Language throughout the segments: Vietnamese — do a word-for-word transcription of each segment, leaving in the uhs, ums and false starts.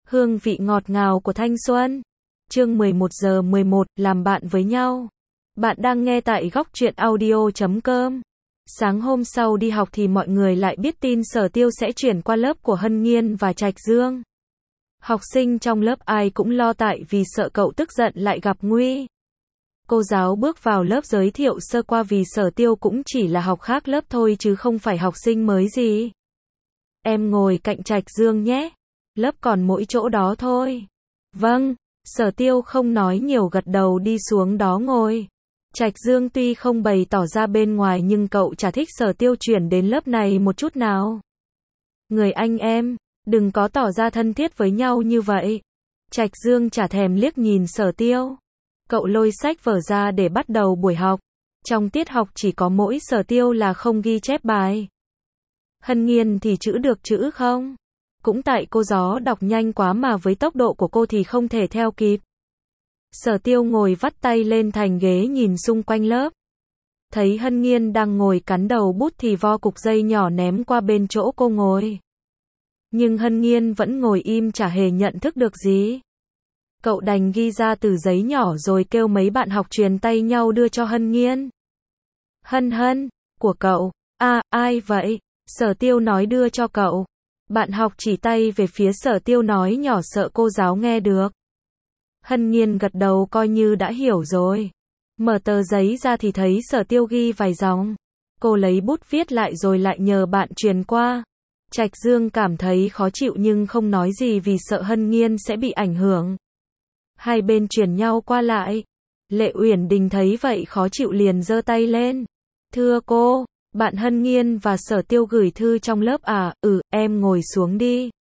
Hương vị ngọt ngào của thanh xuân. Chương mười một giờ mười một, làm bạn với nhau. Bạn đang nghe tại góc truyện audio chấm com. Sáng hôm sau đi học thì mọi người lại biết tin Sở Tiêu sẽ chuyển qua lớp của Hân Nhiên và Trạch Dương. Học sinh trong lớp ai cũng lo tại vì sợ cậu tức giận lại gặp nguy. Cô giáo bước vào lớp giới thiệu sơ qua vì Sở Tiêu cũng chỉ là học khác lớp thôi chứ không phải học sinh mới gì. Em ngồi cạnh Trạch Dương nhé. Lớp còn mỗi chỗ đó thôi. Vâng, Sở Tiêu không nói nhiều gật đầu đi xuống đó ngồi. Trạch Dương tuy không bày tỏ ra bên ngoài nhưng cậu chả thích Sở Tiêu chuyển đến lớp này một chút nào. Người anh em, đừng có tỏ ra thân thiết với nhau như vậy. Trạch Dương chả thèm liếc nhìn Sở Tiêu. Cậu lôi sách vở ra để bắt đầu buổi học. Trong tiết học chỉ có mỗi Sở Tiêu là không ghi chép bài. Hân Nhiên thì chữ được chữ không. Cũng tại cô gió đọc nhanh quá mà với tốc độ của cô thì không thể theo kịp. Sở Tiêu ngồi vắt tay lên thành ghế nhìn xung quanh lớp. Thấy Hân Nhiên đang ngồi cắn đầu bút thì vo cục dây nhỏ ném qua bên chỗ cô ngồi. Nhưng Hân Nhiên vẫn ngồi im chả hề nhận thức được gì. Cậu đành ghi ra từ giấy nhỏ rồi kêu mấy bạn học truyền tay nhau đưa cho Hân Nhiên. Hân Hân, của cậu. À, ai vậy? Sở Tiêu nói đưa cho cậu. Bạn học chỉ tay về phía Sở Tiêu nói nhỏ sợ cô giáo nghe được. Hân Nhiên gật đầu coi như đã hiểu rồi. Mở tờ giấy ra thì thấy Sở Tiêu ghi vài dòng. Cô lấy bút viết lại rồi lại nhờ bạn truyền qua. Trạch Dương cảm thấy khó chịu nhưng không nói gì vì sợ Hân Nhiên sẽ bị ảnh hưởng. Hai bên truyền nhau qua lại. Lệ Uyển Đình thấy vậy khó chịu liền giơ tay lên. Thưa cô, bạn Hân Nhiên và Sở Tiêu gửi thư trong lớp à? Ừ, em ngồi xuống đi.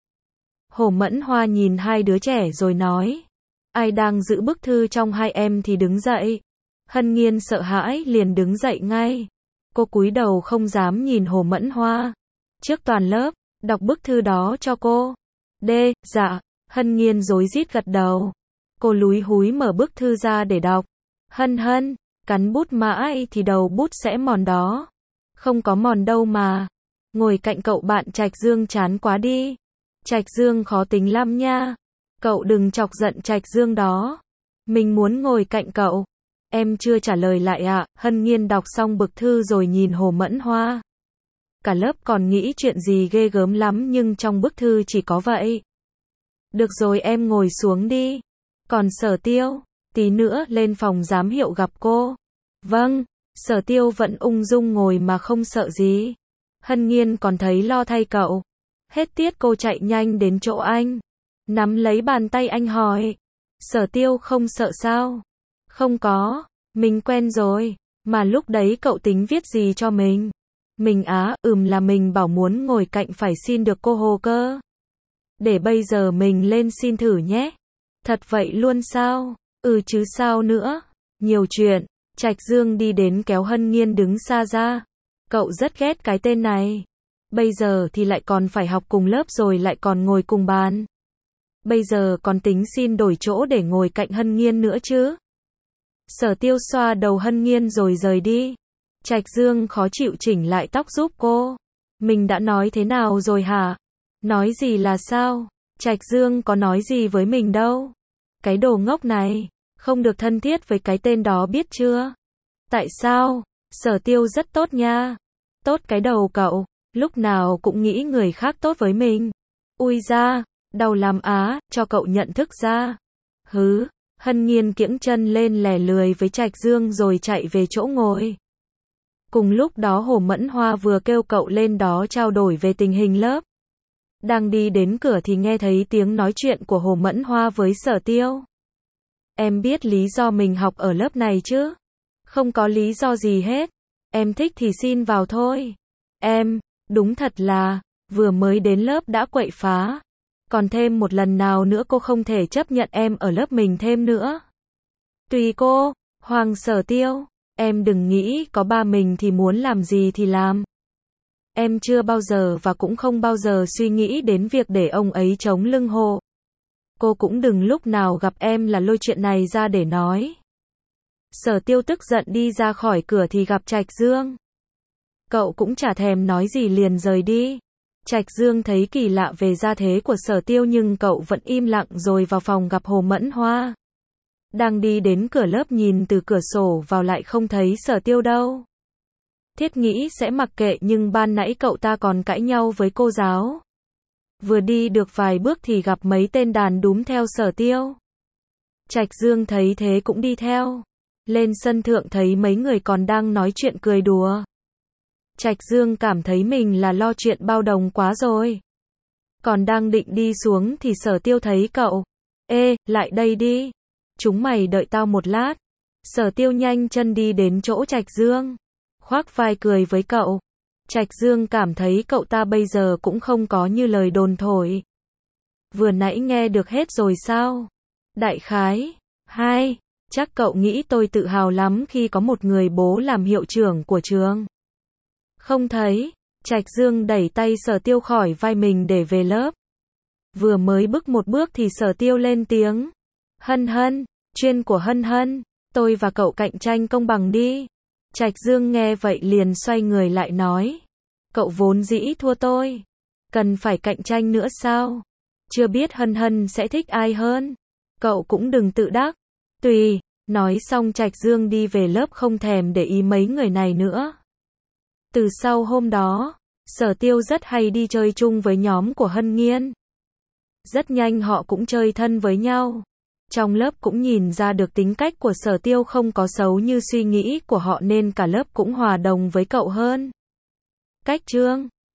Hồ Mẫn Hoa nhìn hai đứa trẻ rồi nói. Ai đang giữ bức thư trong hai em thì đứng dậy. Hân Nhiên sợ hãi liền đứng dậy ngay. Cô cúi đầu không dám nhìn Hồ Mẫn Hoa. Trước toàn lớp, đọc bức thư đó cho cô. D, dạ. Hân Nhiên rối rít gật đầu. Cô lúi húi mở bức thư ra để đọc. Hân Hân, cắn bút mãi thì đầu bút sẽ mòn đó. Không có mòn đâu mà. Ngồi cạnh cậu bạn Trạch Dương chán quá đi. Trạch Dương khó tính lắm nha. Cậu đừng chọc giận Trạch Dương đó. Mình muốn ngồi cạnh cậu. Em chưa trả lời lại ạ. À? Hân Nhiên đọc xong bức thư rồi nhìn Hồ Mẫn Hoa. Cả lớp còn nghĩ chuyện gì ghê gớm lắm nhưng trong bức thư chỉ có vậy. Được rồi em ngồi xuống đi. Còn Sở Tiêu, tí nữa lên phòng giám hiệu gặp cô. Vâng, Sở Tiêu vẫn ung dung ngồi mà không sợ gì. Hân Nhiên còn thấy lo thay cậu. Hết tiết cô chạy nhanh đến chỗ anh. Nắm lấy bàn tay anh hỏi. Sở Tiêu không sợ sao? Không có, mình quen rồi. Mà lúc đấy cậu tính viết gì cho mình? Mình á, ừm là mình bảo muốn ngồi cạnh phải xin được cô Hồ cơ. Để bây giờ mình lên xin thử nhé. Thật vậy luôn sao? Ừ chứ sao nữa? Nhiều chuyện. Trạch Dương đi đến kéo Hân Nhiên đứng xa ra. Cậu rất ghét cái tên này. Bây giờ thì lại còn phải học cùng lớp rồi lại còn ngồi cùng bàn. Bây giờ còn tính xin đổi chỗ để ngồi cạnh Hân Nhiên nữa chứ. Sở Tiêu xoa đầu Hân Nhiên rồi rời đi. Trạch Dương khó chịu chỉnh lại tóc giúp cô. Mình đã nói thế nào rồi hả? Nói gì là sao? Trạch Dương có nói gì với mình đâu. Cái đồ ngốc này, không được thân thiết với cái tên đó biết chưa? Tại sao? Sở Tiêu rất tốt nha. Tốt cái đầu cậu, lúc nào cũng nghĩ người khác tốt với mình. Ui da, đau lắm á, cho cậu nhận thức ra. Hứ, Hân Nhiên kiễng chân lên lè lười với Trạch Dương rồi chạy về chỗ ngồi. Cùng lúc đó Hồ Mẫn Hoa vừa kêu cậu lên đó trao đổi về tình hình lớp. Đang đi đến cửa thì nghe thấy tiếng nói chuyện của Hồ Mẫn Hoa với Sở Tiêu. Em biết lý do mình học ở lớp này chứ? Không có lý do gì hết. Em thích thì xin vào thôi. Em, đúng thật là, vừa mới đến lớp đã quậy phá. Còn thêm một lần nào nữa cô không thể chấp nhận em ở lớp mình thêm nữa. Tùy cô, Hoàng Sở Tiêu. Em đừng nghĩ có ba mình thì muốn làm gì thì làm. Em chưa bao giờ và cũng không bao giờ suy nghĩ đến việc để ông ấy chống lưng Hồ. Cô cũng đừng lúc nào gặp em là lôi chuyện này ra để nói. Sở Tiêu tức giận đi ra khỏi cửa thì gặp Trạch Dương. Cậu cũng chả thèm nói gì liền rời đi. Trạch Dương thấy kỳ lạ về gia thế của Sở Tiêu nhưng cậu vẫn im lặng rồi vào phòng gặp Hồ Mẫn Hoa. Đang đi đến cửa lớp nhìn từ cửa sổ vào lại không thấy Sở Tiêu đâu. Thiết nghĩ sẽ mặc kệ nhưng ban nãy cậu ta còn cãi nhau với cô giáo. Vừa đi được vài bước thì gặp mấy tên đàn đúm theo Sở Tiêu. Trạch Dương thấy thế cũng đi theo. Lên sân thượng thấy mấy người còn đang nói chuyện cười đùa. Trạch Dương cảm thấy mình là lo chuyện bao đồng quá rồi. Còn đang định đi xuống thì Sở Tiêu thấy cậu. Ê, lại đây đi. Chúng mày đợi tao một lát. Sở Tiêu nhanh chân đi đến chỗ Trạch Dương. Khoác vai cười với cậu. Trạch Dương cảm thấy cậu ta bây giờ cũng không có như lời đồn thổi. Vừa nãy nghe được hết rồi sao? Đại khái. Hai. Chắc cậu nghĩ tôi tự hào lắm khi có một người bố làm hiệu trưởng của trường. Không thấy. Trạch Dương đẩy tay Sở Tiêu khỏi vai mình để về lớp. Vừa mới bước một bước thì Sở Tiêu lên tiếng. Hân Hân, chuyên của Hân Hân, tôi và cậu cạnh tranh công bằng đi. Trạch Dương nghe vậy liền xoay người lại nói. Cậu vốn dĩ thua tôi. Cần phải cạnh tranh nữa sao? Chưa biết Hân Hân sẽ thích ai hơn. Cậu cũng đừng tự đắc. Tùy. Nói xong Trạch Dương đi về lớp không thèm để ý mấy người này nữa. Từ sau hôm đó, Sở Tiêu rất hay đi chơi chung với nhóm của Hân Nghiên. Rất nhanh họ cũng chơi thân với nhau. Trong lớp cũng nhìn ra được tính cách của Sở Tiêu không có xấu như suy nghĩ của họ nên cả lớp cũng hòa đồng với cậu hơn. Cách chương